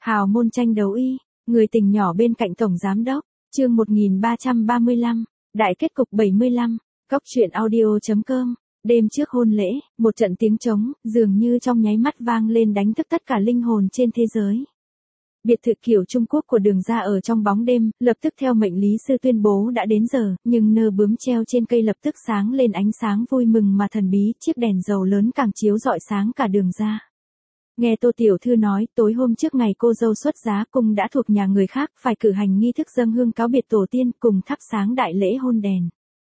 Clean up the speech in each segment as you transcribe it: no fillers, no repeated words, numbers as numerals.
Hào môn tranh đấu y, người tình nhỏ bên cạnh tổng giám đốc, chương 1335, đại kết cục 75, Cóc truyện audio.com. Đêm trước hôn lễ, một trận tiếng trống, dường như trong nháy mắt vang lên đánh thức tất cả linh hồn trên thế giới. Biệt thự kiểu Trung Quốc của Đường gia ở trong bóng đêm, lập tức theo mệnh lý sư tuyên bố đã đến giờ, nhưng nơ bướm treo trên cây lập tức sáng lên ánh sáng vui mừng mà thần bí, chiếc đèn dầu lớn càng chiếu rọi sáng cả Đường gia. Nghe Tô Tiểu Thư nói, tối hôm trước ngày cô dâu xuất giá cung đã thuộc nhà người khác, phải cử hành nghi thức dâng hương cáo biệt tổ tiên cùng thắp sáng đại lễ hôn đèn.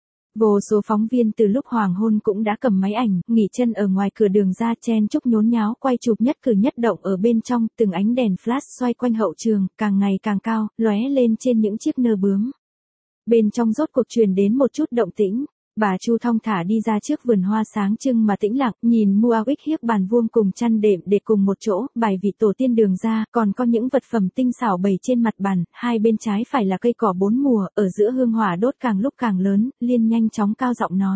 Vô số phóng viên từ lúc hoàng hôn cũng đã cầm máy ảnh, nghỉ chân ở ngoài cửa Đường gia chen chúc nhốn nháo quay chụp nhất cử nhất động ở bên trong, từng ánh đèn flash xoay quanh hậu trường, càng ngày càng cao, lóe lên trên những chiếc nơ bướm. Bên trong rốt cuộc truyền đến một chút động tĩnh. Bà Chu thong thả đi ra trước vườn hoa sáng trưng mà tĩnh lặng, nhìn Muawik hiếc bàn vuông cùng chăn đệm để cùng một chỗ, bài vị tổ tiên Đường gia, còn có những vật phẩm tinh xảo bày trên mặt bàn, hai bên trái phải là cây cỏ bốn mùa, ở giữa hương hỏa đốt càng lúc càng lớn, Liên nhanh chóng cao giọng nói.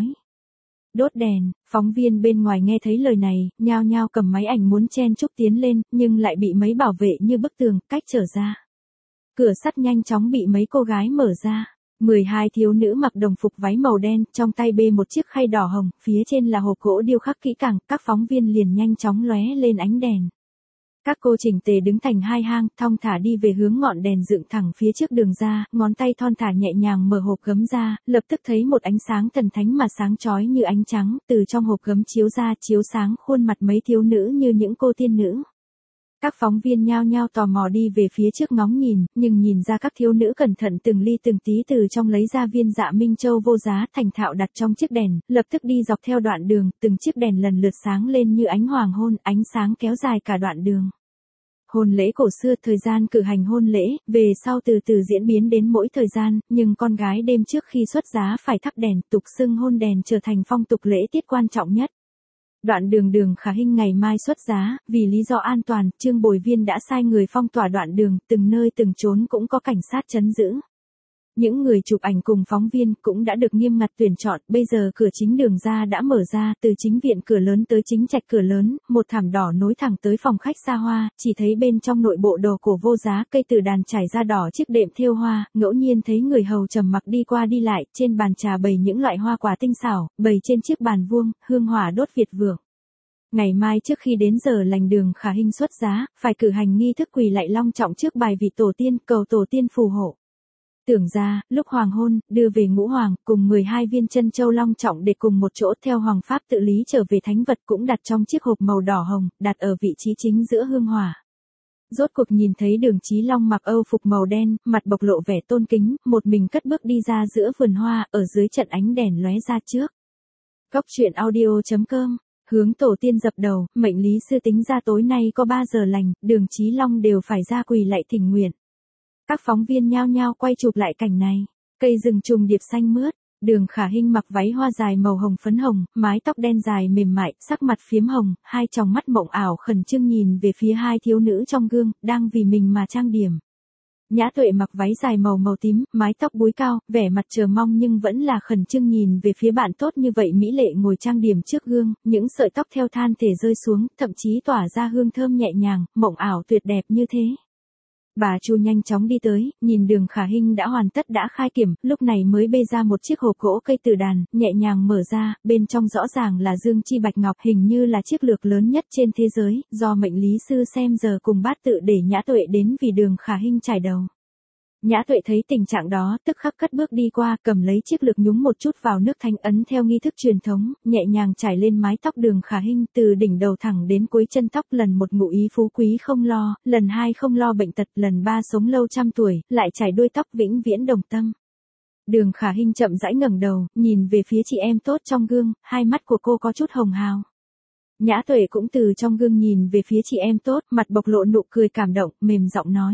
Đốt đèn, phóng viên bên ngoài nghe thấy lời này, nhao nhao cầm máy ảnh muốn chen chúc tiến lên, nhưng lại bị mấy bảo vệ như bức tường, cách trở ra. Cửa sắt nhanh chóng bị mấy cô gái mở ra. 12 thiếu nữ mặc đồng phục váy màu đen, trong tay bê một chiếc khay đỏ hồng, phía trên là hộp gỗ điêu khắc kỹ càng, các phóng viên liền nhanh chóng lóe lên ánh đèn. Các cô chỉnh tề đứng thành hai hang, thong thả đi về hướng ngọn đèn dựng thẳng phía trước Đường gia, ngón tay thon thả nhẹ nhàng mở hộp gấm ra, lập tức thấy một ánh sáng thần thánh mà sáng chói như ánh trắng, từ trong hộp gấm chiếu ra chiếu sáng khuôn mặt mấy thiếu nữ như những cô tiên nữ. Các phóng viên nhao nhao tò mò đi về phía trước ngóng nhìn, nhưng nhìn ra các thiếu nữ cẩn thận từng ly từng tí từ trong lấy ra viên dạ minh châu vô giá thành thạo đặt trong chiếc đèn, lập tức đi dọc theo đoạn đường, từng chiếc đèn lần lượt sáng lên như ánh hoàng hôn, ánh sáng kéo dài cả đoạn đường. Hôn lễ cổ xưa, thời gian cử hành hôn lễ, về sau từ từ diễn biến đến mỗi thời gian, nhưng con gái đêm trước khi xuất giá phải thắp đèn, tục xưng hôn đèn trở thành phong tục lễ tiết quan trọng nhất. Đoạn đường Đường Khả Hinh ngày mai xuất giá, vì lý do an toàn, Trương Bồi Viên đã sai người phong tỏa đoạn đường, từng nơi từng chốn cũng có cảnh sát trấn giữ. Những người chụp ảnh cùng phóng viên cũng đã được nghiêm ngặt tuyển chọn, bây giờ cửa chính Đường gia đã mở ra, từ chính viện cửa lớn tới chính trạch cửa lớn, một thảm đỏ nối thẳng tới phòng khách xa hoa, chỉ thấy bên trong nội bộ đồ cổ vô giá, cây từ đàn trải ra đỏ chiếc đệm thêu hoa, ngẫu nhiên thấy người hầu trầm mặc đi qua đi lại, trên bàn trà bày những loại hoa quả tinh xảo, bày trên chiếc bàn vuông, hương hỏa đốt việt vượng. Ngày mai trước khi đến giờ lành Đường Khả Hinh xuất giá, phải cử hành nghi thức quỳ lạy long trọng trước bài vị tổ tiên, cầu tổ tiên phù hộ. Tưởng ra, lúc hoàng hôn, đưa về ngũ hoàng, cùng 12 viên chân châu long trọng để cùng một chỗ theo hoàng pháp tự lý trở về thánh vật cũng đặt trong chiếc hộp màu đỏ hồng, đặt ở vị trí chính giữa hương hỏa. Rốt cuộc nhìn thấy Đường Chí Long mặc âu phục màu đen, mặt bộc lộ vẻ tôn kính, một mình cất bước đi ra giữa vườn hoa, ở dưới trận ánh đèn lóe ra trước. Cóc truyện audio.com. Hướng tổ tiên dập đầu, mệnh lý sư tính ra tối nay có 3 giờ lành, Đường Chí Long đều phải ra quỳ lạy thỉnh nguyện. Các phóng viên nhao nhao quay chụp lại cảnh này. Cây rừng trùng điệp xanh mướt, Đường Khả Hinh mặc váy hoa dài màu hồng phấn hồng, mái tóc đen dài mềm mại, sắc mặt phiếm hồng, hai tròng mắt mộng ảo khẩn trương nhìn về phía hai thiếu nữ trong gương, đang vì mình mà trang điểm. Nhã Tuệ mặc váy dài màu tím, mái tóc búi cao, vẻ mặt chờ mong nhưng vẫn là khẩn trương nhìn về phía bạn tốt như vậy mỹ lệ ngồi trang điểm trước gương, những sợi tóc theo than thể rơi xuống, thậm chí tỏa ra hương thơm nhẹ nhàng, mộng ảo tuyệt đẹp như thế. Bà Chu nhanh chóng đi tới, nhìn Đường Khả Hinh đã hoàn tất đã khai kiểm, lúc này mới bê ra một chiếc hộp gỗ cây từ đàn, nhẹ nhàng mở ra, bên trong rõ ràng là dương chi bạch ngọc, hình như là chiếc lược lớn nhất trên thế giới, do mệnh lý sư xem giờ cùng bát tự để Nhã Tuệ đến vì Đường Khả Hinh trải đầu. Nhã Tuệ thấy tình trạng đó, tức khắc cất bước đi qua, cầm lấy chiếc lược nhúng một chút vào nước thanh ấn theo nghi thức truyền thống, nhẹ nhàng trải lên mái tóc Đường Khả Hinh, từ đỉnh đầu thẳng đến cuối chân tóc, lần một ngụ ý phú quý không lo, lần hai không lo bệnh tật, lần ba sống lâu trăm tuổi, lại trải đuôi tóc vĩnh viễn đồng tâm. Đường Khả Hinh chậm rãi ngẩng đầu, nhìn về phía chị em tốt trong gương, hai mắt của cô có chút hồng hào. Nhã Tuệ cũng từ trong gương nhìn về phía chị em tốt, mặt bộc lộ nụ cười cảm động, mềm giọng nói.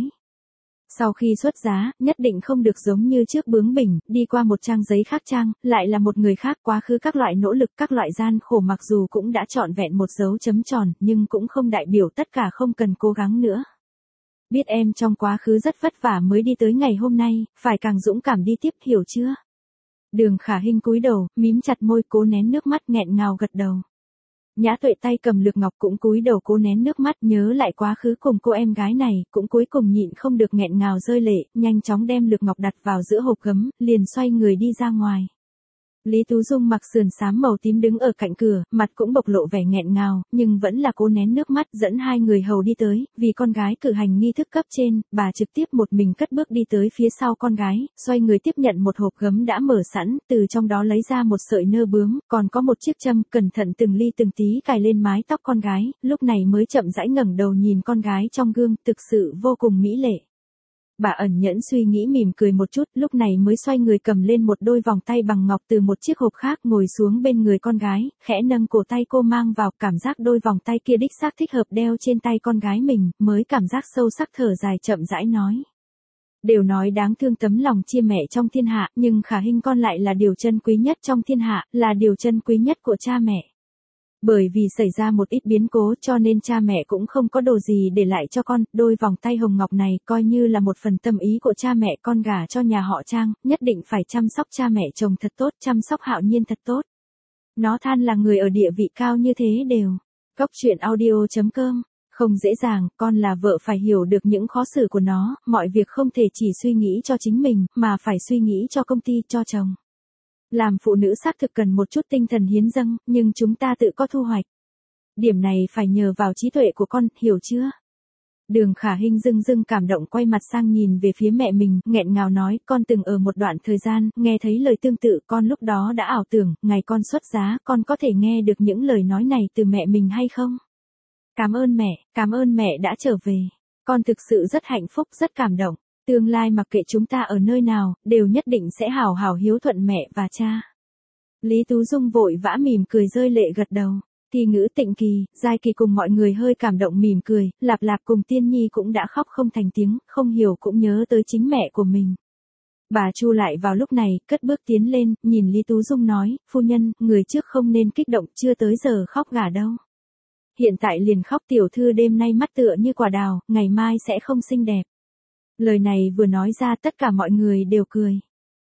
Sau khi xuất giá, nhất định không được giống như trước bướng bỉnh, đi qua một trang giấy khác trang, lại là một người khác, quá khứ các loại nỗ lực, các loại gian khổ mặc dù cũng đã trọn vẹn một dấu chấm tròn, nhưng cũng không đại biểu tất cả không cần cố gắng nữa. Biết em trong quá khứ rất vất vả mới đi tới ngày hôm nay, phải càng dũng cảm đi tiếp, hiểu chưa? Đường Khả Hinh cúi đầu, mím chặt môi cố nén nước mắt nghẹn ngào gật đầu. Nhã Tuệ tay cầm lược ngọc cũng cúi đầu cố nén nước mắt nhớ lại quá khứ cùng cô em gái này, cũng cuối cùng nhịn không được nghẹn ngào rơi lệ, nhanh chóng đem lược ngọc đặt vào giữa hộp gấm, liền xoay người đi ra ngoài. Lý Tú Dung mặc sườn xám màu tím đứng ở cạnh cửa, mặt cũng bộc lộ vẻ nghẹn ngào, nhưng vẫn là cố nén nước mắt dẫn hai người hầu đi tới, vì con gái cử hành nghi thức cấp trên, bà trực tiếp một mình cất bước đi tới phía sau con gái, xoay người tiếp nhận một hộp gấm đã mở sẵn, từ trong đó lấy ra một sợi nơ bướm, còn có một chiếc châm, cẩn thận từng ly từng tí cài lên mái tóc con gái, lúc này mới chậm rãi ngẩng đầu nhìn con gái trong gương, thực sự vô cùng mỹ lệ. Bà ẩn nhẫn suy nghĩ mỉm cười một chút, lúc này mới xoay người cầm lên một đôi vòng tay bằng ngọc từ một chiếc hộp khác ngồi xuống bên người con gái, khẽ nâng cổ tay cô mang vào, cảm giác đôi vòng tay kia đích xác thích hợp đeo trên tay con gái mình, mới cảm giác sâu sắc thở dài chậm rãi nói. Đều nói đáng thương tấm lòng chia mẹ trong thiên hạ, nhưng Khả Hinh con lại là điều chân quý nhất trong thiên hạ, là điều chân quý nhất của cha mẹ. Bởi vì xảy ra một ít biến cố cho nên cha mẹ cũng không có đồ gì để lại cho con, đôi vòng tay hồng ngọc này coi như là một phần tâm ý của cha mẹ, con gả cho nhà họ Trang, nhất định phải chăm sóc cha mẹ chồng thật tốt, chăm sóc Hạo Nhiên thật tốt. Nó than là người ở địa vị cao như thế đều. Cốc truyện audio.com. Không dễ dàng, con là vợ phải hiểu được những khó xử của nó, mọi việc không thể chỉ suy nghĩ cho chính mình, mà phải suy nghĩ cho công ty, cho chồng. Làm phụ nữ xác thực cần một chút tinh thần hiến dâng, nhưng chúng ta tự có thu hoạch. Điểm này phải nhờ vào trí tuệ của con, hiểu chưa? Đường Khả Hinh dưng dưng cảm động quay mặt sang nhìn về phía mẹ mình, nghẹn ngào nói, con từng ở một đoạn thời gian, nghe thấy lời tương tự, con lúc đó đã ảo tưởng, ngày con xuất giá, con có thể nghe được những lời nói này từ mẹ mình hay không? Cảm ơn mẹ đã trở về. Con thực sự rất hạnh phúc, rất cảm động. Tương lai mặc kệ chúng ta ở nơi nào, đều nhất định sẽ hảo hảo hiếu thuận mẹ và cha. Lý Tú Dung vội vã mỉm cười rơi lệ gật đầu. Thì Ngữ, Tịnh Kỳ, Giai Kỳ cùng mọi người hơi cảm động mỉm cười, Lạp Lạp cùng Tiên Nhi cũng đã khóc không thành tiếng, không hiểu cũng nhớ tới chính mẹ của mình. Bà Chu lại vào lúc này, cất bước tiến lên, nhìn Lý Tú Dung nói, phu nhân, người trước không nên kích động, chưa tới giờ khóc gả đâu. Hiện tại liền khóc, tiểu thư đêm nay mắt tựa như quả đào, ngày mai sẽ không xinh đẹp. Lời này vừa nói ra tất cả mọi người đều cười.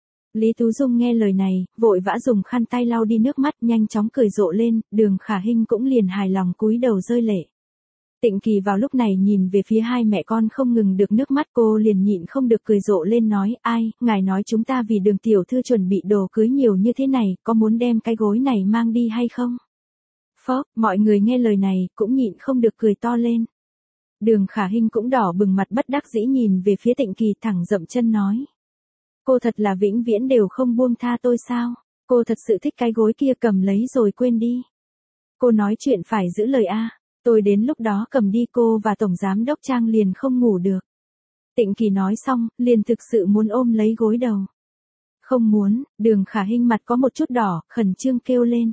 Lý Tú Dung nghe lời này, vội vã dùng khăn tay lau đi nước mắt nhanh chóng cười rộ lên, Đường Khả Hinh cũng liền hài lòng cúi đầu rơi lệ. Tịnh Kỳ vào lúc này nhìn về phía hai mẹ con không ngừng được nước mắt, cô liền nhịn không được cười rộ lên nói, ai, ngài nói chúng ta vì Đường tiểu thư chuẩn bị đồ cưới nhiều như thế này, có muốn đem cái gối này mang đi hay không? Phó, mọi người nghe lời này, cũng nhịn không được cười to lên. Đường Khả Hinh cũng đỏ bừng mặt bất đắc dĩ nhìn về phía Tịnh Kỳ thẳng dậm chân nói. Cô thật là vĩnh viễn đều không buông tha tôi sao? Cô thật sự thích cái gối kia, cầm lấy rồi quên đi. Cô nói chuyện phải giữ lời a. Tôi đến lúc đó cầm đi cô và Tổng Giám Đốc Trang liền không ngủ được. Tịnh Kỳ nói xong, liền thực sự muốn ôm lấy gối đầu. Không muốn, Đường Khả Hinh mặt có một chút đỏ, khẩn trương kêu lên.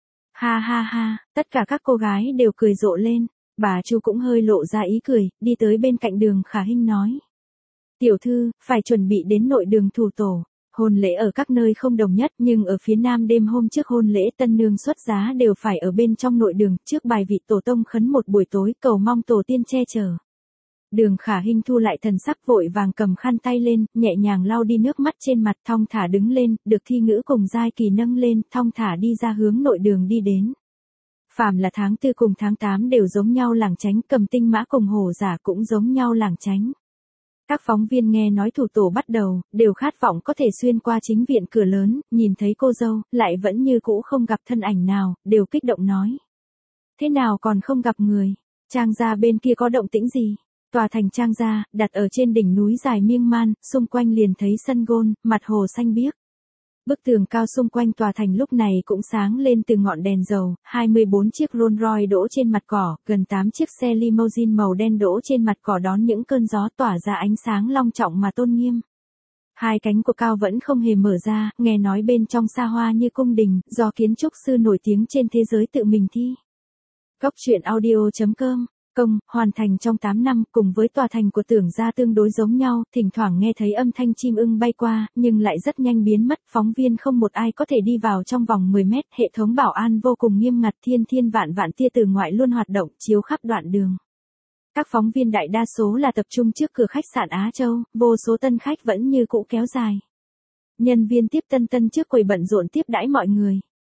Ha ha ha, tất cả các cô gái đều cười rộ lên. Bà Chu cũng hơi lộ ra ý cười, đi tới bên cạnh Đường Khả Hinh nói. Tiểu thư, phải chuẩn bị đến nội đường thủ tổ. Hôn lễ ở các nơi không đồng nhất, nhưng ở phía Nam đêm hôm trước hôn lễ tân nương xuất giá đều phải ở bên trong nội đường, trước bài vị tổ tông khấn một buổi tối, cầu mong tổ tiên che chở. Đường Khả Hinh thu lại thần sắc, vội vàng cầm khăn tay lên, nhẹ nhàng lau đi nước mắt trên mặt, thong thả đứng lên, được Thi Ngữ cùng Giai Kỳ nâng lên, thong thả đi ra hướng nội đường đi đến. Phàm là tháng 4 cùng tháng 8 đều giống nhau lảng tránh, Cầm Tinh Mã cùng Hổ Giả cũng giống nhau lảng tránh. Các phóng viên nghe nói thủ tổ bắt đầu, đều khát vọng có thể xuyên qua chính viện cửa lớn, nhìn thấy cô dâu, lại vẫn như cũ không gặp thân ảnh nào, đều kích động nói. Thế nào còn không gặp người? Trang gia bên kia có động tĩnh gì? Tòa thành Trang gia, đặt ở trên đỉnh núi dài miêng man, xung quanh liền thấy sân gôn, mặt hồ xanh biếc. Bức tường cao xung quanh tòa thành lúc này cũng sáng lên từ ngọn đèn dầu, 24 chiếc Rolls Royce đỗ trên mặt cỏ, gần 8 chiếc xe limousine màu đen đỗ trên mặt cỏ đón những cơn gió tỏa ra ánh sáng long trọng mà tôn nghiêm. Hai cánh của cao vẫn không hề mở ra, nghe nói bên trong xa hoa như cung đình, do kiến trúc sư nổi tiếng trên thế giới tự mình thi. Cốc truyện audio.com. Hoàn thành trong 8 năm, cùng với tòa thành của Tưởng gia tương đối giống nhau, thỉnh thoảng nghe thấy âm thanh chim ưng bay qua, nhưng lại rất nhanh biến mất, phóng viên không một ai có thể đi vào trong vòng 10 mét, hệ thống bảo an vô cùng nghiêm ngặt, thiên vạn tia từ ngoại luôn hoạt động, chiếu khắp đoạn đường. Các phóng viên đại đa số là tập trung trước cửa khách sạn Á Châu, vô số tân khách vẫn như cũ kéo dài. Nhân viên tiếp tân trước quầy bận rộn tiếp đãi mọi người.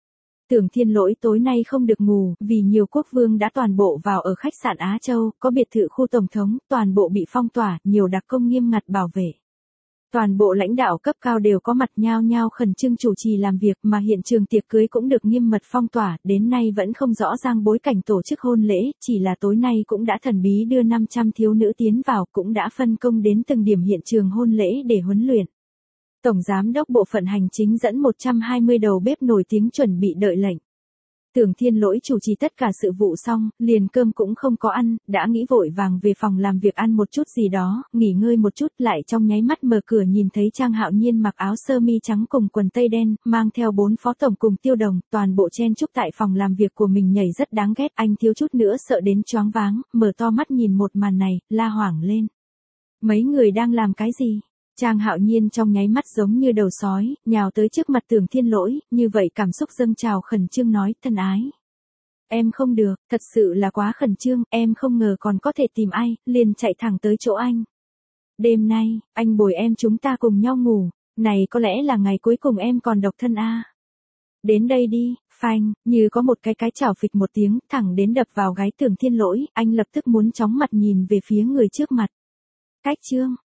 Tưởng Thiên Lỗi tối nay không được ngủ, vì nhiều quốc vương đã toàn bộ vào ở khách sạn Á Châu, có biệt thự khu tổng thống, toàn bộ bị phong tỏa, nhiều đặc công nghiêm ngặt bảo vệ. Toàn bộ lãnh đạo cấp cao đều có mặt nhao nhao khẩn trương chủ trì làm việc, mà hiện trường tiệc cưới cũng được nghiêm mật phong tỏa, đến nay vẫn không rõ ràng bối cảnh tổ chức hôn lễ, chỉ là tối nay cũng đã thần bí đưa 500 thiếu nữ tiến vào, cũng đã phân công đến từng điểm hiện trường hôn lễ để huấn luyện. Tổng giám đốc bộ phận hành chính dẫn 120 đầu bếp nổi tiếng chuẩn bị đợi lệnh. Tưởng Thiên Lỗi chủ trì tất cả sự vụ xong, liền cơm cũng không có ăn, đã nghĩ vội vàng về phòng làm việc ăn một chút gì đó, nghỉ ngơi một chút, lại trong nháy mắt mở cửa nhìn thấy Trang Hạo Nhiên mặc áo sơ mi trắng cùng quần tây đen, mang theo 4 phó tổng cùng Tiêu Đồng, toàn bộ chen chúc tại phòng làm việc của mình nhảy rất đáng ghét, anh thiếu chút nữa sợ đến choáng váng, mở to mắt nhìn một màn này, la hoảng lên. Mấy người đang làm cái gì? Trang Hạo Nhiên trong nháy mắt giống như đầu sói, nhào tới trước mặt Tưởng Thiên Lỗi, như vậy cảm xúc dâng trào khẩn trương nói, thân ái. Em không được, thật sự là quá khẩn trương, em không ngờ còn có thể tìm ai, liền chạy thẳng tới chỗ anh. Đêm nay, anh bồi em chúng ta cùng nhau ngủ, này có lẽ là ngày cuối cùng em còn độc thân a. Đến đây đi, phanh, như có một cái chảo phịch một tiếng, thẳng đến đập vào gáy Tưởng Thiên Lỗi, anh lập tức muốn chóng mặt nhìn về phía người trước mặt. Cách chương